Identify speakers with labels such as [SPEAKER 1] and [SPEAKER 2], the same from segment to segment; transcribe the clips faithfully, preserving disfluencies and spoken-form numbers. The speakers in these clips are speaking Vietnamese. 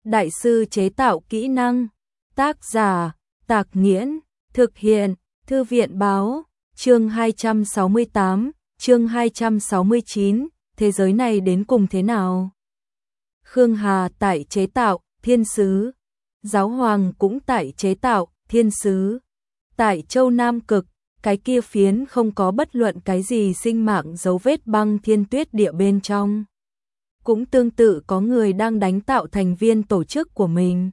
[SPEAKER 1] đại sư chế tạo kỹ năng. Tác giả, Tạc Nghiễn, thực hiện, Thư viện báo, chương hai trăm sáu mươi tám, chương hai trăm sáu mươi chín, thế giới này đến cùng thế nào? Khương Hà tại chế tạo, thiên sứ. Giáo hoàng cũng tại chế tạo, thiên sứ. Tại châu Nam Cực, cái kia phiến không có bất luận cái gì sinh mạng dấu vết băng thiên tuyết địa bên trong. Cũng tương tự có người đang đánh tạo thành viên tổ chức của mình.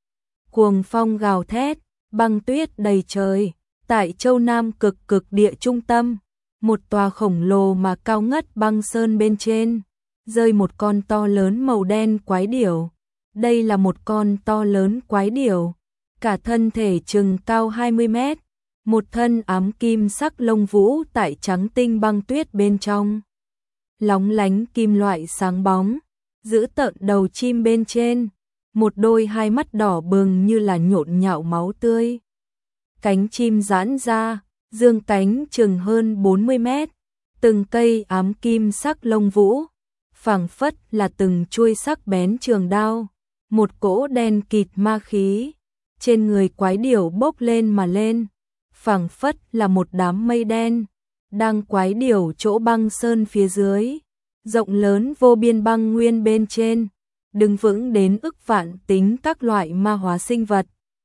[SPEAKER 1] Cuồng phong gào thét, băng tuyết đầy trời. Tại châu Nam Cực cực địa trung tâm, một tòa khổng lồ mà cao ngất băng sơn bên trên, rơi một con to lớn màu đen quái điểu. Đây là một con to lớn quái điểu, cả thân thể chừng cao hai mươi mét, một thân ám kim sắc lông vũ tại trắng tinh băng tuyết bên trong. Lóng lánh kim loại sáng bóng, giữ tợn đầu chim bên trên, một đôi hai mắt đỏ bừng như là nhộn nhạo máu tươi. Cánh chim giãn ra, dương cánh chừng hơn bốn mươi mét, từng cây ám kim sắc lông vũ, phảng phất là từng chuôi sắc bén trường đao, một cỗ đen kịt ma khí, trên người quái điểu bốc lên mà lên, phảng phất là một đám mây đen, đang quái điểu chỗ băng sơn phía dưới, rộng lớn vô biên băng nguyên bên trên, đứng vững đến ức vạn tính các loại ma hóa sinh vật.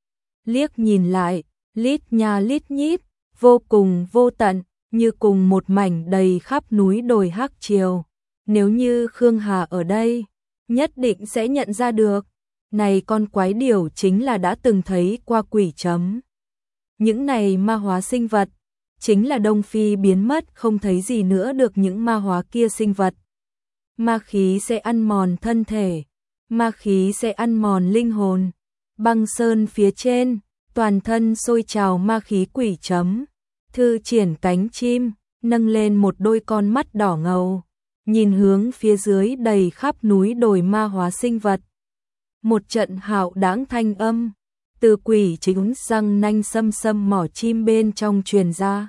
[SPEAKER 1] Liếc nhìn lại, lít nha lít nhít, vô cùng vô tận, như cùng một mảnh đầy khắp núi đồi hắc triều. Nếu như Khương Hà ở đây, nhất định sẽ nhận ra được, này con quái điểu chính là đã từng thấy qua quỷ chấm. Những này ma hóa sinh vật, chính là Đông Phi biến mất không thấy gì nữa được những ma hóa kia sinh vật. Ma khí sẽ ăn mòn thân thể, ma khí sẽ ăn mòn linh hồn. Băng sơn phía trên, toàn thân sôi trào ma khí quỷ chấm, thư triển cánh chim, nâng lên một đôi con mắt đỏ ngầu, nhìn hướng phía dưới đầy khắp núi đồi ma hóa sinh vật. Một trận hạo đãng thanh âm, từ quỷ chính răng nanh xâm xâm mỏ chim bên trong truyền ra.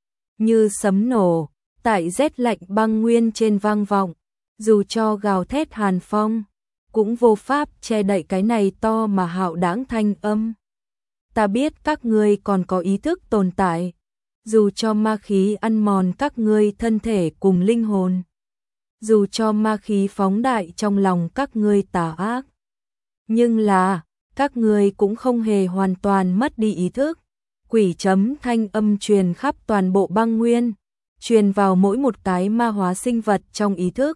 [SPEAKER 1] Như sấm nổ, tại rét lạnh băng nguyên trên vang vọng, dù cho gào thét hàn phong, cũng vô pháp che đậy cái này to mà hạo đãng thanh âm. Ta biết các ngươi còn có ý thức tồn tại, dù cho ma khí ăn mòn các ngươi thân thể cùng linh hồn, dù cho ma khí phóng đại trong lòng các ngươi tà ác, nhưng là các ngươi cũng không hề hoàn toàn mất đi ý thức. Quỷ chấm thanh âm truyền khắp toàn bộ băng nguyên, truyền vào mỗi một cái ma hóa sinh vật trong ý thức.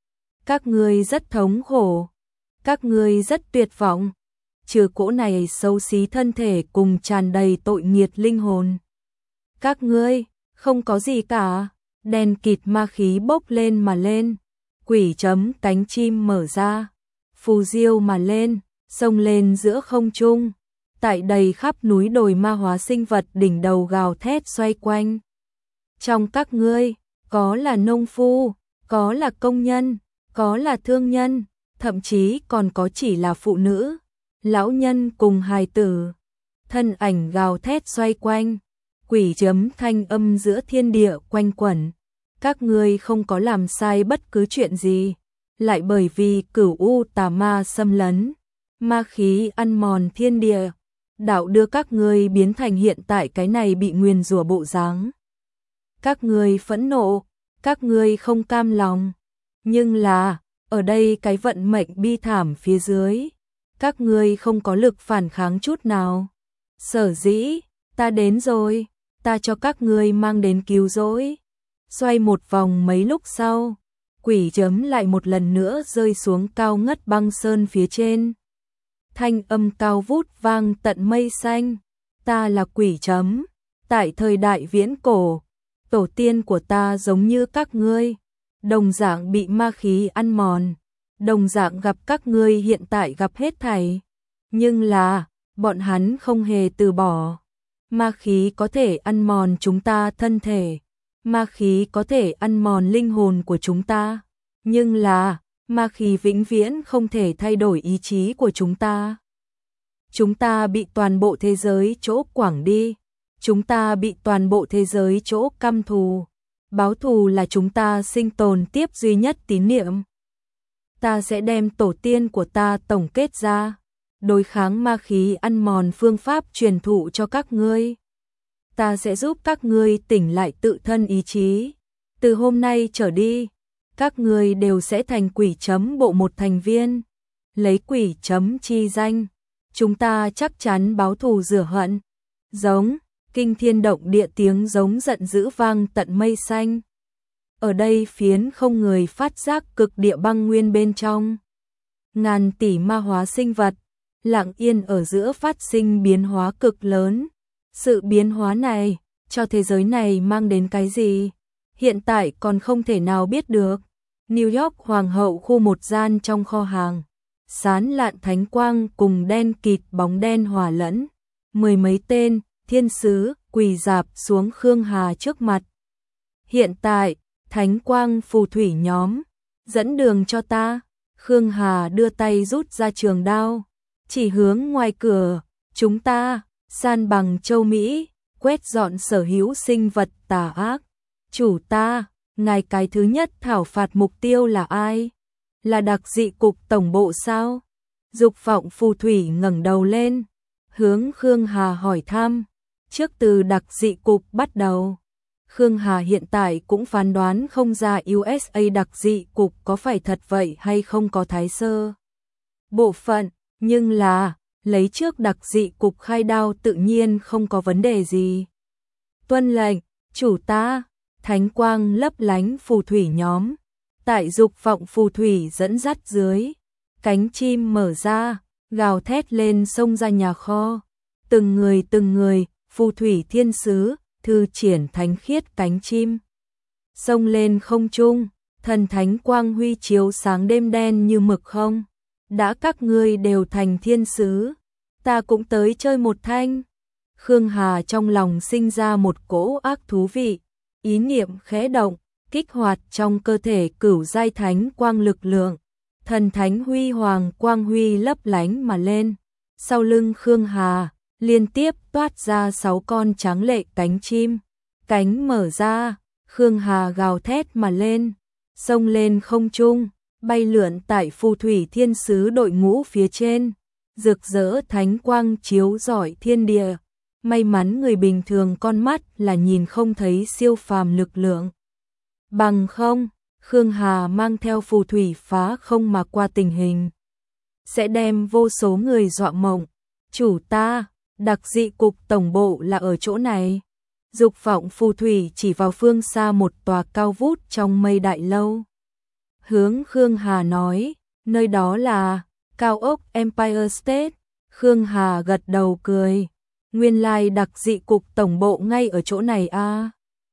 [SPEAKER 1] Các ngươi rất thống khổ, các ngươi rất tuyệt vọng, trừ cỗ này xấu xí thân thể cùng tràn đầy tội nghiệt linh hồn. Các ngươi không có gì cả. Đen kịt ma khí bốc lên mà lên, quỷ chấm cánh chim mở ra, phù diêu mà lên, xông lên giữa không trung, tại đầy khắp núi đồi ma hóa sinh vật đỉnh đầu gào thét xoay quanh. Trong các ngươi, có là nông phu, có là công nhân, có là thương nhân, thậm chí còn có chỉ là phụ nữ, lão nhân cùng hài tử. Thân ảnh gào thét xoay quanh, quỷ chấm thanh âm giữa thiên địa quanh quẩn. Các ngươi không có làm sai bất cứ chuyện gì, lại bởi vì cửu u tà ma xâm lấn, ma khí ăn mòn thiên địa, đạo đưa các ngươi biến thành hiện tại cái này bị nguyền rủa bộ dáng. Các ngươi phẫn nộ, các ngươi không cam lòng, nhưng là, ở đây cái vận mệnh bi thảm phía dưới, các ngươi không có lực phản kháng chút nào. Sở dĩ, ta đến rồi, ta cho các ngươi mang đến cứu rỗi. Xoay một vòng mấy lúc sau, quỷ chấm lại một lần nữa rơi xuống cao ngất băng sơn phía trên. Thanh âm cao vút vang tận mây xanh. Ta là quỷ chấm, tại thời đại viễn cổ, tổ tiên của ta giống như các ngươi, đồng dạng bị ma khí ăn mòn, đồng dạng gặp các ngươi hiện tại gặp hết thảy. Nhưng là, bọn hắn không hề từ bỏ. Ma khí có thể ăn mòn chúng ta thân thể, ma khí có thể ăn mòn linh hồn của chúng ta, nhưng là, ma khí vĩnh viễn không thể thay đổi ý chí của chúng ta. Chúng ta bị toàn bộ thế giới chỗ quẳng đi, chúng ta bị toàn bộ thế giới chỗ căm thù. Báo thù là chúng ta sinh tồn tiếp duy nhất tín niệm. ta sẽ đem tổ tiên của ta tổng kết ra, đối kháng ma khí ăn mòn phương pháp truyền thụ cho các ngươi. Ta sẽ giúp các ngươi tỉnh lại tự thân ý chí. Từ hôm nay trở đi, các ngươi đều sẽ thành quỷ chấm bộ một thành viên. Lấy quỷ chấm chi danh, chúng ta chắc chắn báo thù rửa hận. Giống, kinh thiên động địa tiếng giống giận dữ vang tận mây xanh. Ở đây phiến không người phát giác cực địa băng nguyên bên trong. Ngàn tỷ ma hóa sinh vật, lặng yên ở giữa phát sinh biến hóa cực lớn. Sự biến hóa này, cho thế giới này mang đến cái gì? Hiện tại còn không thể nào biết được. New York Hoàng hậu khu một gian trong kho hàng. Sán lạn thánh quang cùng đen kịt bóng đen hòa lẫn. Mười mấy tên, thiên sứ, quỳ dạp xuống Khương Hà trước mặt. Hiện tại, thánh quang phù thủy nhóm, dẫn đường cho ta. Khương Hà đưa tay rút ra trường đao, chỉ hướng ngoài cửa, chúng ta, san bằng châu Mỹ, quét dọn sở hữu sinh vật tà ác. Chủ ta, ngài cái thứ nhất thảo phạt mục tiêu là ai? Là đặc dị cục tổng bộ sao? Dục vọng phù thủy ngẩng đầu lên, hướng Khương Hà hỏi thăm, trước từ đặc dị cục bắt đầu. Khương Hà hiện tại cũng phán đoán không ra u ét a đặc dị cục có phải thật vậy hay không có thái sơ bộ phận, nhưng là, lấy trước đặc dị cục khai đao tự nhiên không có vấn đề gì. Tuân lệnh, chủ ta, thánh quang lấp lánh phù thủy nhóm. Tại dục vọng phù thủy dẫn dắt dưới, cánh chim mở ra, gào thét lên xông ra nhà kho. Từng người từng người, phù thủy thiên sứ, thư triển thánh khiết cánh chim. Xông lên không trung, thần thánh quang huy chiếu sáng đêm đen như mực không. Đã các ngươi đều thành thiên sứ, ta cũng tới chơi một thanh. Khương Hà trong lòng sinh ra một cỗ ác thú vị, ý niệm khẽ động, kích hoạt trong cơ thể cửu giai thánh quang lực lượng. Thần thánh huy hoàng quang huy lấp lánh mà lên. Sau lưng Khương Hà, liên tiếp toát ra sáu con tráng lệ cánh chim. Cánh mở ra, Khương Hà gào thét mà lên, xông lên không trung, bay lượn tại phù thủy thiên sứ đội ngũ phía trên. Rực rỡ thánh quang chiếu rọi thiên địa. May mắn người bình thường con mắt là nhìn không thấy siêu phàm lực lượng. Bằng không, Khương Hà mang theo phù thủy phá không mà qua tình hình, sẽ đem vô số người dọa mộng. Chủ ta, đặc dị cục tổng bộ là ở chỗ này. Dục vọng phù thủy chỉ vào phương xa một tòa cao vút trong mây đại lâu. Hướng Khương Hà nói, nơi đó là cao ốc Empire State. Khương Hà gật đầu cười. Nguyên lai đặc dị cục tổng bộ ngay ở chỗ này à.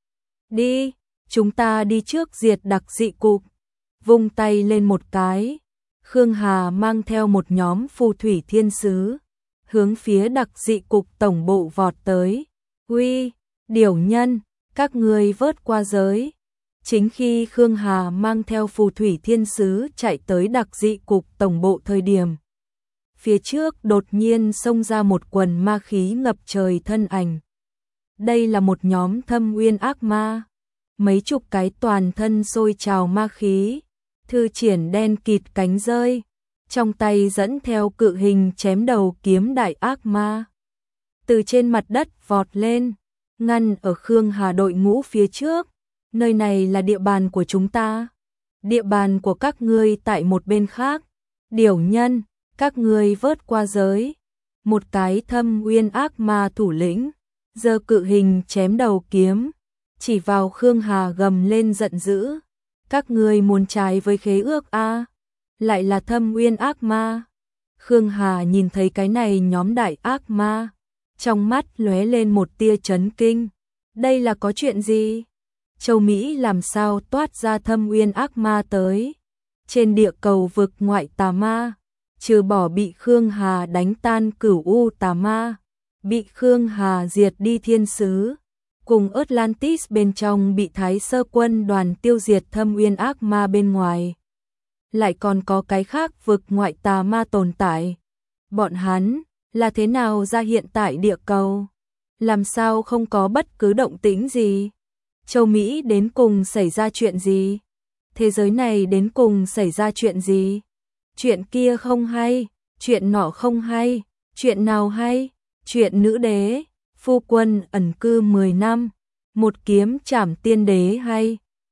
[SPEAKER 1] Đi, chúng ta đi trước diệt đặc dị cục. Vung tay lên một cái, Khương Hà mang theo một nhóm phù thủy thiên sứ, hướng phía đặc dị cục tổng bộ vọt tới. Uy, điểu nhân, các ngươi vớt qua giới. Chính khi Khương Hà mang theo phù thủy thiên sứ chạy tới đặc dị cục tổng bộ thời điểm, phía trước đột nhiên xông ra một quần ma khí ngập trời thân ảnh. Đây là một nhóm thâm uyên ác ma, mấy chục cái toàn thân sôi trào ma khí, thư triển đen kịt cánh rơi, trong tay dẫn theo cự hình chém đầu kiếm đại ác ma. Từ trên mặt đất vọt lên, ngăn ở Khương Hà đội ngũ phía trước. Nơi này là địa bàn của chúng ta, địa bàn của các ngươi tại một bên khác. Điểu nhân, các ngươi vớt qua giới. Một cái thâm uyên ác ma thủ lĩnh giơ cự hình chém đầu kiếm, chỉ vào Khương Hà gầm lên giận dữ. Các ngươi muốn trái với khế ước a? À? Lại là thâm uyên ác ma. Khương Hà nhìn thấy cái này nhóm đại ác ma, trong mắt lóe lên một tia chấn kinh. Đây là có chuyện gì? Châu Mỹ làm sao toát ra thâm uyên ác ma tới? Trên địa cầu vực ngoại tà ma, trừ bỏ bị Khương Hà đánh tan cửu u tà ma, bị Khương Hà diệt đi thiên sứ, cùng Atlantis bên trong bị Thái Sơ quân đoàn tiêu diệt thâm uyên ác ma bên ngoài. Lại còn có cái khác vực ngoại tà ma tồn tại. Bọn hắn là thế nào ra hiện tại địa cầu? Làm sao không có bất cứ động tĩnh gì? Châu Mỹ đến cùng xảy ra chuyện gì? thế giới này đến cùng xảy ra chuyện gì? Chuyện kia không hay, chuyện nọ không hay, chuyện nào hay? Chuyện nữ đế, phu quân ẩn cư mười năm, một kiếm trảm tiên đế hay?